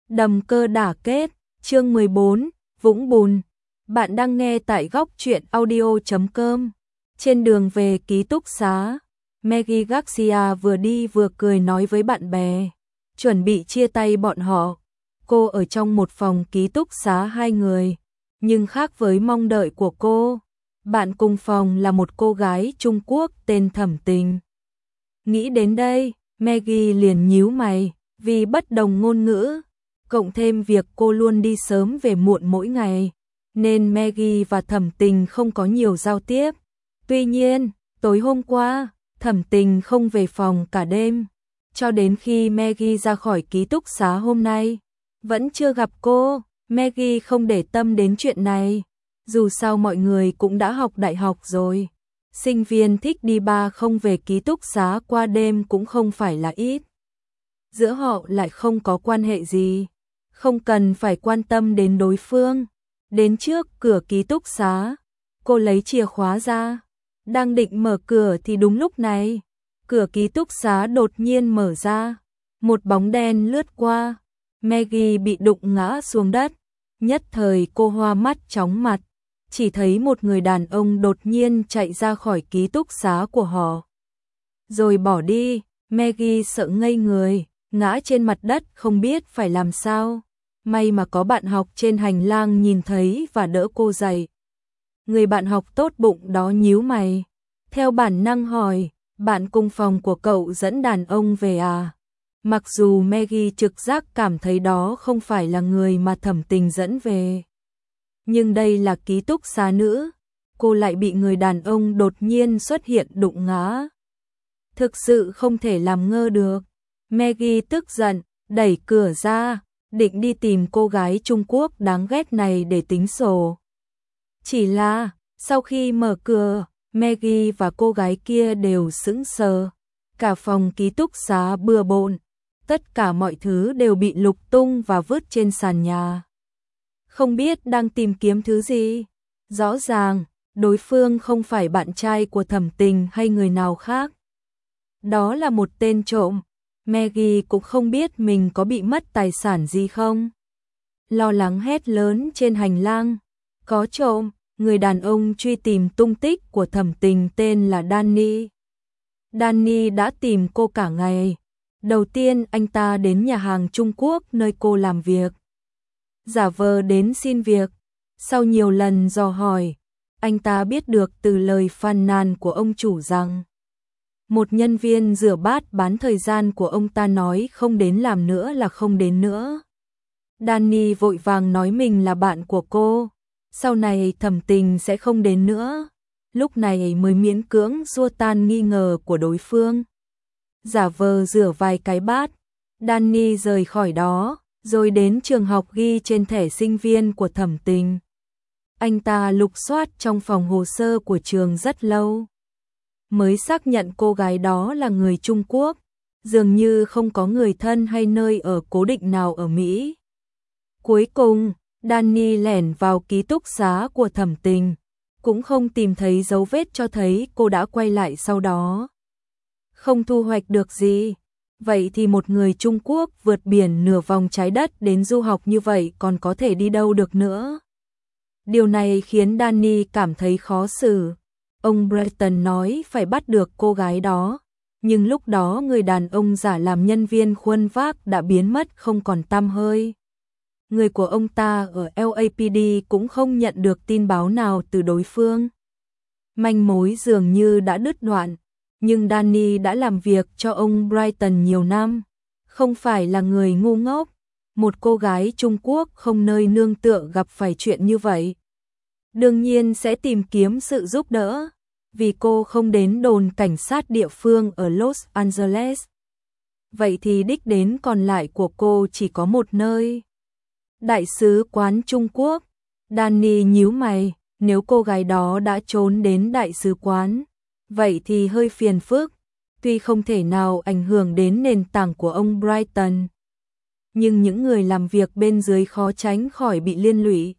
Đầm cơ đả kết, chương 14, Vũng Bùn. Bạn đang nghe tại góc truyện audio.com. Trên đường về ký túc xá, Maggie Garcia vừa đi vừa cười nói với bạn bè, chuẩn bị chia tay bọn họ. Cô ở trong một phòng ký túc xá 2 người, nhưng khác với mong đợi của cô, bạn cùng phòng là một cô gái Trung Quốc tên Thẩm Tình. Nghĩ đến đây, Maggie liền nhíu mày, vì bất đồng ngôn ngữ, cộng thêm việc cô luôn đi sớm về muộn mỗi ngày, nên Maggie và Thẩm Tình không có nhiều giao tiếp. Tuy nhiên, tối hôm qua, Thẩm Tình không về phòng cả đêm, cho đến khi Maggie ra khỏi ký túc xá hôm nay, vẫn chưa gặp cô. Maggie không để tâm đến chuyện này, dù sao mọi người cũng đã học đại học rồi. Sinh viên thích đi bar không về ký túc xá qua đêm cũng không phải là ít. Giữa họ lại không có quan hệ gì, không cần phải quan tâm đến đối phương. Đến trước cửa ký túc xá, cô lấy chìa khóa ra, đang định mở cửa thì đúng lúc này, cửa ký túc xá đột nhiên mở ra, một bóng đen lướt qua, Maggie bị đụng ngã xuống đất, nhất thời cô hoa mắt chóng mặt, chỉ thấy một người đàn ông đột nhiên chạy ra khỏi ký túc xá của họ, rồi bỏ đi. Maggie sợ ngây người, ngã trên mặt đất không biết phải làm sao. May mà có bạn học trên hành lang nhìn thấy và đỡ cô dậy. Người bạn học tốt bụng đó nhíu mày, theo bản năng hỏi, bạn cùng phòng của cậu dẫn đàn ông về à? Mặc dù Maggie trực giác cảm thấy đó không phải là người mà Thẩm Tình dẫn về, nhưng đây là ký túc xá nữ, cô lại bị người đàn ông đột nhiên xuất hiện đụng ngã. Thực sự không thể làm ngơ được. Maggie tức giận, đẩy cửa ra, định đi tìm cô gái Trung Quốc đáng ghét này để tính sổ. Chỉ là, sau khi mở cửa, Maggie và cô gái kia đều sững sờ. Cả phòng ký túc xá bừa bộn, tất cả mọi thứ đều bị lục tung và vứt trên sàn nhà. Không biết đang tìm kiếm thứ gì. Rõ ràng, đối phương không phải bạn trai của Thẩm Tình hay người nào khác. Đó là một tên trộm. Maggie cũng không biết mình có bị mất tài sản gì không. Lo lắng hét lớn trên hành lang. Có trộm. Người đàn ông truy tìm tung tích của Thẩm Tình tên là Danny. Danny đã tìm cô cả ngày. Đầu tiên anh ta đến nhà hàng Trung Quốc nơi cô làm việc, giả vờ đến xin việc. Sau nhiều lần dò hỏi, anh ta biết được từ lời phàn nàn của ông chủ rằng một nhân viên rửa bát bán thời gian của ông ta nói không đến làm nữa là không đến nữa. Danny vội vàng nói mình là bạn của cô, sau này Thẩm Tình sẽ không đến nữa. Lúc này mới miễn cưỡng xua tan nghi ngờ của đối phương. Giả vờ rửa vài cái bát, Danny rời khỏi đó, rồi đến trường học ghi trên thẻ sinh viên của Thẩm Tình. Anh ta lục soát trong phòng hồ sơ của trường rất lâu, mới xác nhận cô gái đó là người Trung Quốc, dường như không có người thân hay nơi ở cố định nào ở Mỹ. Cuối cùng, Danny lẻn vào ký túc xá của Thẩm Tình, cũng không tìm thấy dấu vết cho thấy cô đã quay lại sau đó. Không thu hoạch được gì. Vậy thì một người Trung Quốc vượt biển nửa vòng trái đất đến du học như vậy còn có thể đi đâu được nữa. Điều này khiến Danny cảm thấy khó xử. Ông Breton nói phải bắt được cô gái đó, nhưng lúc đó người đàn ông giả làm nhân viên khuân vác đã biến mất không còn tăm hơi. Người của ông ta ở LAPD cũng không nhận được tin báo nào từ đối phương. Manh mối dường như đã đứt đoạn, nhưng Danny đã làm việc cho ông Brighton nhiều năm, không phải là người ngu ngốc. Một cô gái Trung Quốc không nơi nương tựa gặp phải chuyện như vậy, đương nhiên sẽ tìm kiếm sự giúp đỡ, vì cô không đến đồn cảnh sát địa phương ở Los Angeles. Vậy thì đích đến còn lại của cô chỉ có một nơi. Đại sứ quán Trung Quốc. Danny nhíu mày, nếu cô gái đó đã trốn đến đại sứ quán, vậy thì hơi phiền phức, tuy không thể nào ảnh hưởng đến nền tảng của ông Brighton, nhưng những người làm việc bên dưới khó tránh khỏi bị liên lụy.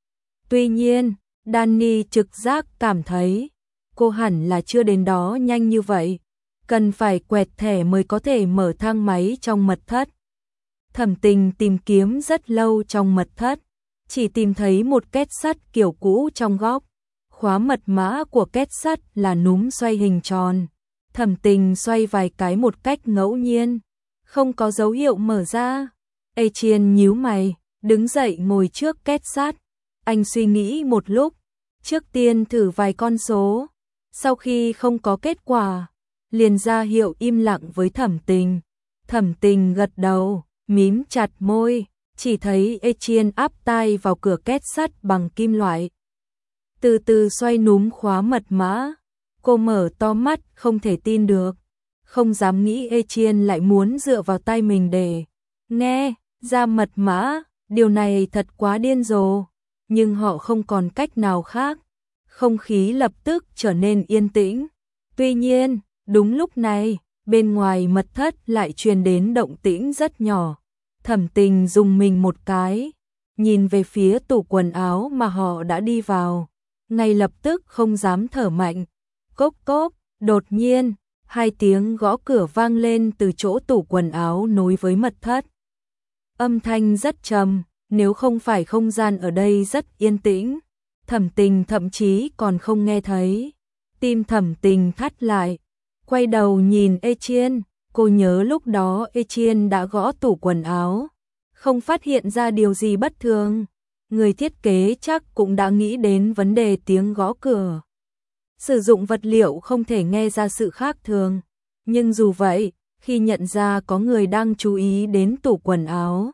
Tuy nhiên, Danny trực giác cảm thấy cô hẳn là chưa đến đó nhanh như vậy, cần phải quẹt thẻ mới có thể mở thang máy trong mật thất. Thẩm Tình tìm kiếm rất lâu trong mật thất, chỉ tìm thấy một két sắt kiểu cũ trong góc. Khóa mật mã của két sắt là núm xoay hình tròn. Thẩm Tình xoay vài cái một cách ngẫu nhiên, không có dấu hiệu mở ra. Etienne nhíu mày, đứng dậy ngồi trước két sắt. Anh suy nghĩ một lúc, trước tiên thử vài con số. Sau khi không có kết quả, liền ra hiệu im lặng với Thẩm Tình. Thẩm Tình gật đầu, mím chặt môi, chỉ thấy Etienne áp tai vào cửa két sắt bằng kim loại. Từ từ xoay núm khóa mật mã. Cô mở to mắt không thể tin được, không dám nghĩ Etienne lại muốn dựa vào tay mình để nghe ra mật mã, điều này thật quá điên rồ, nhưng họ không còn cách nào khác. Không khí lập tức trở nên yên tĩnh. Tuy nhiên, đúng lúc này, bên ngoài mật thất lại truyền đến động tĩnh rất nhỏ. Thẩm Tình rùng mình một cái, nhìn về phía tủ quần áo mà họ đã đi vào, ngay lập tức không dám thở mạnh. Cốc cốc, đột nhiên, hai tiếng gõ cửa vang lên từ chỗ tủ quần áo nối với mật thất. Âm thanh rất trầm, nếu không phải không gian ở đây rất yên tĩnh, Thẩm Tình thậm chí còn không nghe thấy. Tim Thẩm Tình thắt lại, quay đầu nhìn Etienne, cô nhớ lúc đó Etienne đã gõ tủ quần áo, không phát hiện ra điều gì bất thường. Người thiết kế chắc cũng đã nghĩ đến vấn đề tiếng gõ cửa. Sử dụng vật liệu không thể nghe ra sự khác thường, nhưng dù vậy, khi nhận ra có người đang chú ý đến tủ quần áo,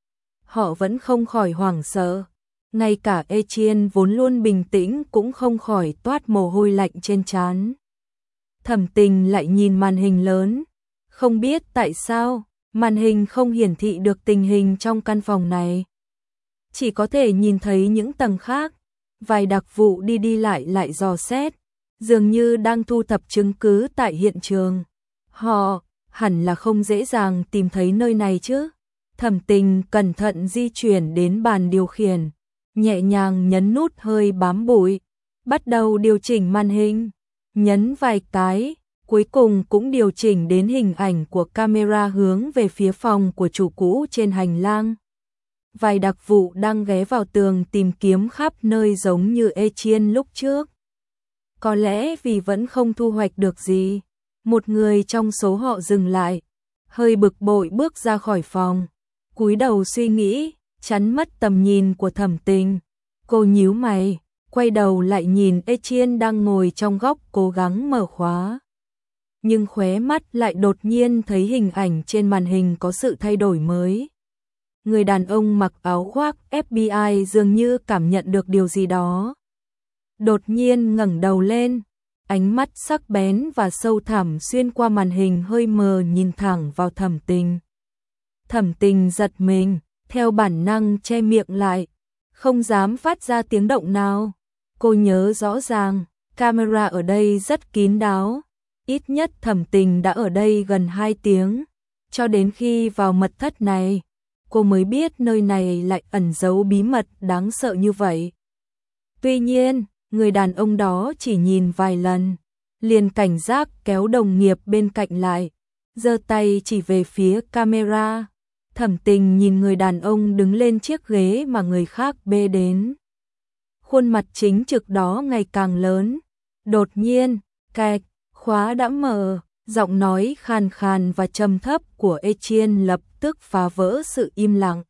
họ vẫn không khỏi hoảng sợ. Ngay cả Etienne vốn luôn bình tĩnh cũng không khỏi toát mồ hôi lạnh trên trán. Thẩm Tình lại nhìn màn hình lớn, không biết tại sao, màn hình không hiển thị được tình hình trong căn phòng này. Chỉ có thể nhìn thấy những tầng khác, vài đặc vụ đi đi lại dò xét, dường như đang thu thập chứng cứ tại hiện trường. Họ hẳn là không dễ dàng tìm thấy nơi này chứ. Thẩm Tình cẩn thận di chuyển đến bàn điều khiển, nhẹ nhàng nhấn nút hơi bám bụi, bắt đầu điều chỉnh màn hình, nhấn vài cái, cuối cùng cũng điều chỉnh đến hình ảnh của camera hướng về phía phòng của chủ cũ trên hành lang. Vài đặc vụ đang ghé vào tường tìm kiếm khắp nơi giống như Etienne lúc trước. Có lẽ vì vẫn không thu hoạch được gì, một người trong số họ dừng lại, hơi bực bội bước ra khỏi phòng, cúi đầu suy nghĩ, chắn mất tầm nhìn của Thẩm Tình. Cô nhíu mày, quay đầu lại nhìn Etienne đang ngồi trong góc cố gắng mở khóa. Nhưng khóe mắt lại đột nhiên thấy hình ảnh trên màn hình có sự thay đổi mới. Người đàn ông mặc áo khoác FBI dường như cảm nhận được điều gì đó. Đột nhiên ngẩng đầu lên, ánh mắt sắc bén và sâu thẳm xuyên qua màn hình hơi mờ nhìn thẳng vào Thẩm Tình. Thẩm Tình giật mình, theo bản năng che miệng lại, không dám phát ra tiếng động nào. Cô nhớ rõ ràng, camera ở đây rất kín đáo, ít nhất Thẩm Tình đã ở đây gần 2 tiếng, cho đến khi vào mật thất này, cô mới biết nơi này lại ẩn giấu bí mật đáng sợ như vậy. Tuy nhiên, người đàn ông đó chỉ nhìn vài lần, liền cảnh giác kéo đồng nghiệp bên cạnh lại, giơ tay chỉ về phía camera. Thẩm Tình nhìn người đàn ông đứng lên chiếc ghế mà người khác bê đến. Khuôn mặt chính trực đó ngày càng lớn. Đột nhiên, cạch, khóa đã mở, giọng nói khàn khàn và trầm thấp của Etienne lập tức phá vỡ sự im lặng.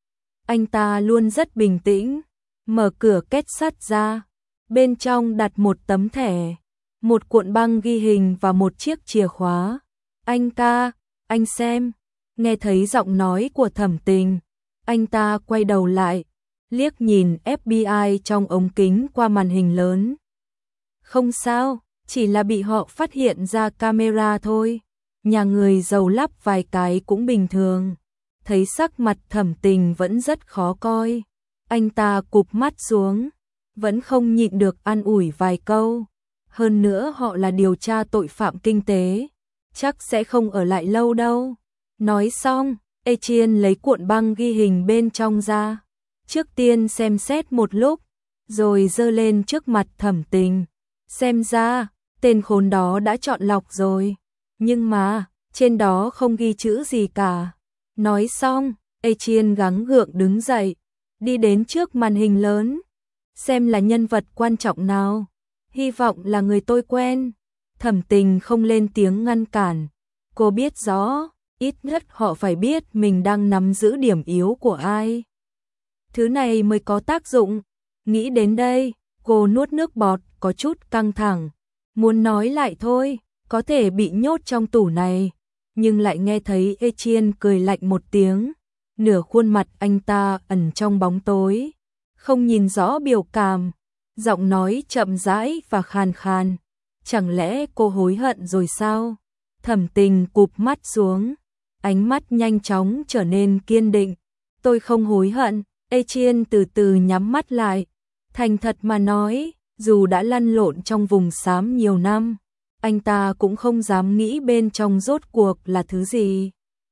Anh ta luôn rất bình tĩnh, mở cửa két sắt ra, bên trong đặt một tấm thẻ, một cuộn băng ghi hình và một chiếc chìa khóa. Anh ca, anh xem. Nghe thấy giọng nói của Thẩm Tình, anh ta quay đầu lại, liếc nhìn FBI trong ống kính qua màn hình lớn. Không sao, chỉ là bị họ phát hiện ra camera thôi. Nhà người giàu lắp vài cái cũng bình thường. Thấy sắc mặt Thẩm Tình vẫn rất khó coi, anh ta cụp mắt xuống, vẫn không nhịn được an ủi vài câu. Hơn nữa họ là điều tra tội phạm kinh tế, chắc sẽ không ở lại lâu đâu. Nói xong, Etienne lấy cuộn băng ghi hình bên trong ra, trước tiên xem xét một lúc, rồi giơ lên trước mặt Thẩm Tình. Xem ra, tên khốn đó đã chọn lọc rồi, nhưng mà, trên đó không ghi chữ gì cả. Nói xong, Etienne gắng gượng đứng dậy, đi đến trước màn hình lớn, xem là nhân vật quan trọng nào, hy vọng là người tôi quen. Thẩm Tình không lên tiếng ngăn cản, cô biết rõ, ít nhất họ phải biết mình đang nắm giữ điểm yếu của ai. Thứ này mới có tác dụng. Nghĩ đến đây, cô nuốt nước bọt, có chút căng thẳng, muốn nói lại thôi, có thể bị nhốt trong tủ này, nhưng lại nghe thấy Etienne cười lạnh một tiếng, nửa khuôn mặt anh ta ẩn trong bóng tối, không nhìn rõ biểu cảm, giọng nói chậm rãi và khàn khàn. Chẳng lẽ cô hối hận rồi sao? Thẩm Tình cụp mắt xuống, ánh mắt nhanh chóng trở nên kiên định. Tôi không hối hận. Etienne từ từ nhắm mắt lại, thành thật mà nói, dù đã lăn lộn trong vùng xám nhiều năm, anh ta cũng không dám nghĩ bên trong rốt cuộc là thứ gì.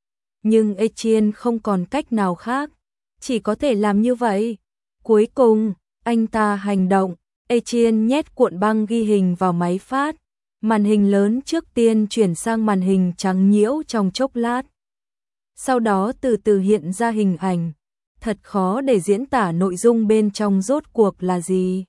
Nhưng Etienne không còn cách nào khác, chỉ có thể làm như vậy. Cuối cùng, anh ta hành động, Etienne nhét cuộn băng ghi hình vào máy phát, màn hình lớn trước tiên chuyển sang màn hình trắng nhiễu trong chốc lát. Sau đó từ từ hiện ra hình ảnh. Thật khó để diễn tả nội dung bên trong rốt cuộc là gì.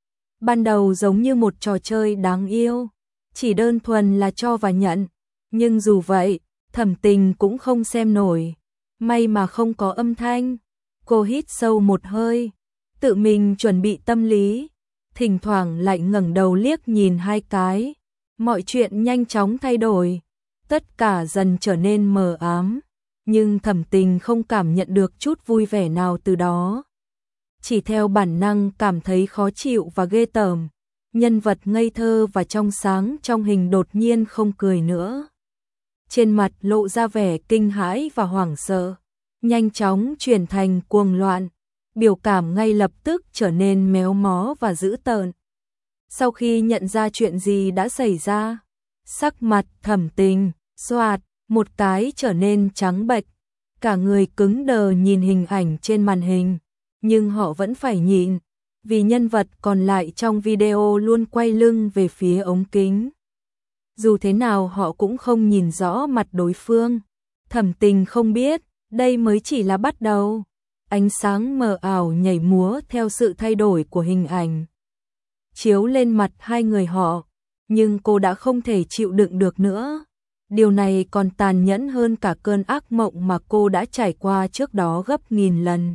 Ban đầu giống như một trò chơi đáng yêu, chỉ đơn thuần là cho và nhận, nhưng dù vậy, Thẩm Tình cũng không xem nổi. May mà không có âm thanh. Cô hít sâu một hơi, tự mình chuẩn bị tâm lý, thỉnh thoảng lại ngẩng đầu liếc nhìn hai cái. Mọi chuyện nhanh chóng thay đổi, tất cả dần trở nên mờ ám. Nhưng Thẩm Tình không cảm nhận được chút vui vẻ nào từ đó. Chỉ theo bản năng cảm thấy khó chịu và ghê tởm. Nhân vật ngây thơ và trong sáng trong hình đột nhiên không cười nữa. Trên mặt lộ ra vẻ kinh hãi và hoảng sợ, nhanh chóng chuyển thành cuồng loạn. Biểu cảm ngay lập tức trở nên méo mó và dữ tợn. Sau khi nhận ra chuyện gì đã xảy ra, sắc mặt Thẩm Tình xoạt một cái trở nên trắng bệch, cả người cứng đờ nhìn hình ảnh trên màn hình, nhưng họ vẫn phải nhịn, vì nhân vật còn lại trong video luôn quay lưng về phía ống kính. Dù thế nào họ cũng không nhìn rõ mặt đối phương. Thẩm Tình không biết, đây mới chỉ là bắt đầu. Ánh sáng mờ ảo nhảy múa theo sự thay đổi của hình ảnh, chiếu lên mặt hai người họ, nhưng cô đã không thể chịu đựng được nữa. Điều này còn tàn nhẫn hơn cả cơn ác mộng mà cô đã trải qua trước đó gấp nghìn lần.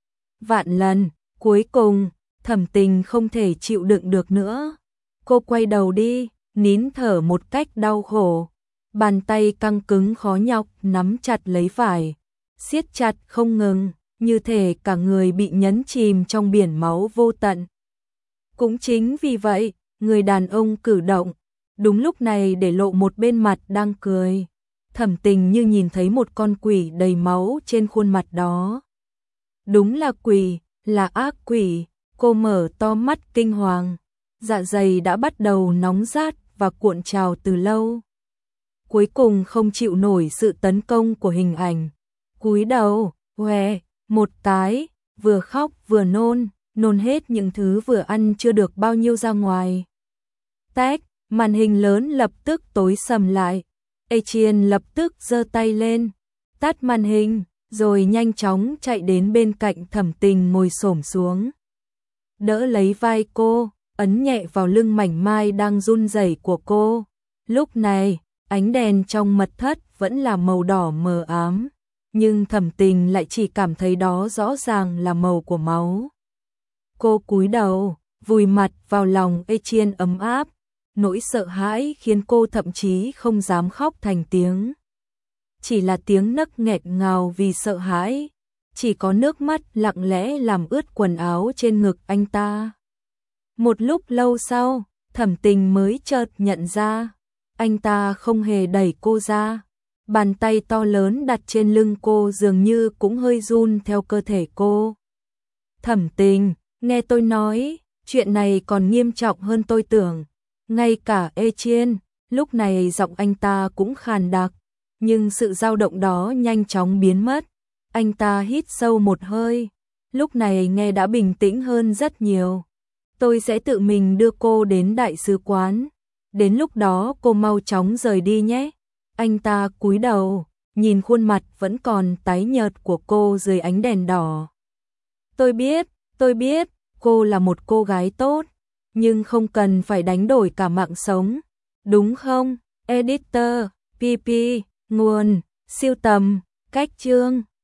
Vạn lần, cuối cùng, Thẩm Tình không thể chịu đựng được nữa. Cô quay đầu đi, nín thở một cách đau khổ. Bàn tay căng cứng khó nhọc nắm chặt lấy vải, siết chặt không ngừng, như thể cả người bị nhấn chìm trong biển máu vô tận. Cũng chính vì vậy, người đàn ông cử động, đúng lúc này để lộ một bên mặt đang cười. Thẩm Tình như nhìn thấy một con quỷ đầy máu trên khuôn mặt đó. Đúng là quỷ, là ác quỷ. Cô mở to mắt kinh hoàng, dạ dày đã bắt đầu nóng rát và cuộn trào từ lâu. Cuối cùng không chịu nổi sự tấn công của hình ảnh, cúi đầu, hoe, một cái, vừa khóc vừa nôn hết những thứ vừa ăn chưa được bao nhiêu ra ngoài. Tách, màn hình lớn lập tức tối sầm lại. Etienne lập tức giơ tay lên, tắt màn hình, rồi nhanh chóng chạy đến bên cạnh Thẩm Tình ngồi xổm xuống. Đỡ lấy vai cô, ấn nhẹ vào lưng mảnh mai đang run rẩy của cô. Lúc này, ánh đèn trong mật thất vẫn là màu đỏ mờ ám, nhưng Thẩm Tình lại chỉ cảm thấy đó rõ ràng là màu của máu. Cô cúi đầu, vùi mặt vào lòng Etienne ấm áp, nỗi sợ hãi khiến cô thậm chí không dám khóc thành tiếng. Chỉ là tiếng nấc nghẹt ngào vì sợ hãi, chỉ có nước mắt lặng lẽ làm ướt quần áo trên ngực anh ta. Một lúc lâu sau, Thẩm Tình mới chợt nhận ra, anh ta không hề đẩy cô ra. Bàn tay to lớn đặt trên lưng cô dường như cũng hơi run theo cơ thể cô. Thẩm Tình, nghe tôi nói, chuyện này còn nghiêm trọng hơn tôi tưởng. Ngay cả Etienne, lúc này giọng anh ta cũng khàn đặc, nhưng sự dao động đó nhanh chóng biến mất. Anh ta hít sâu một hơi, lúc này nghe đã bình tĩnh hơn rất nhiều. Tôi sẽ tự mình đưa cô đến đại sứ quán. Đến lúc đó cô mau chóng rời đi nhé. Anh ta cúi đầu, nhìn khuôn mặt vẫn còn tái nhợt của cô dưới ánh đèn đỏ. Tôi biết, cô là một cô gái tốt, nhưng không cần phải đánh đổi cả mạng sống, đúng không? Editor, PP, nguồn, siêu tầm, cách chương.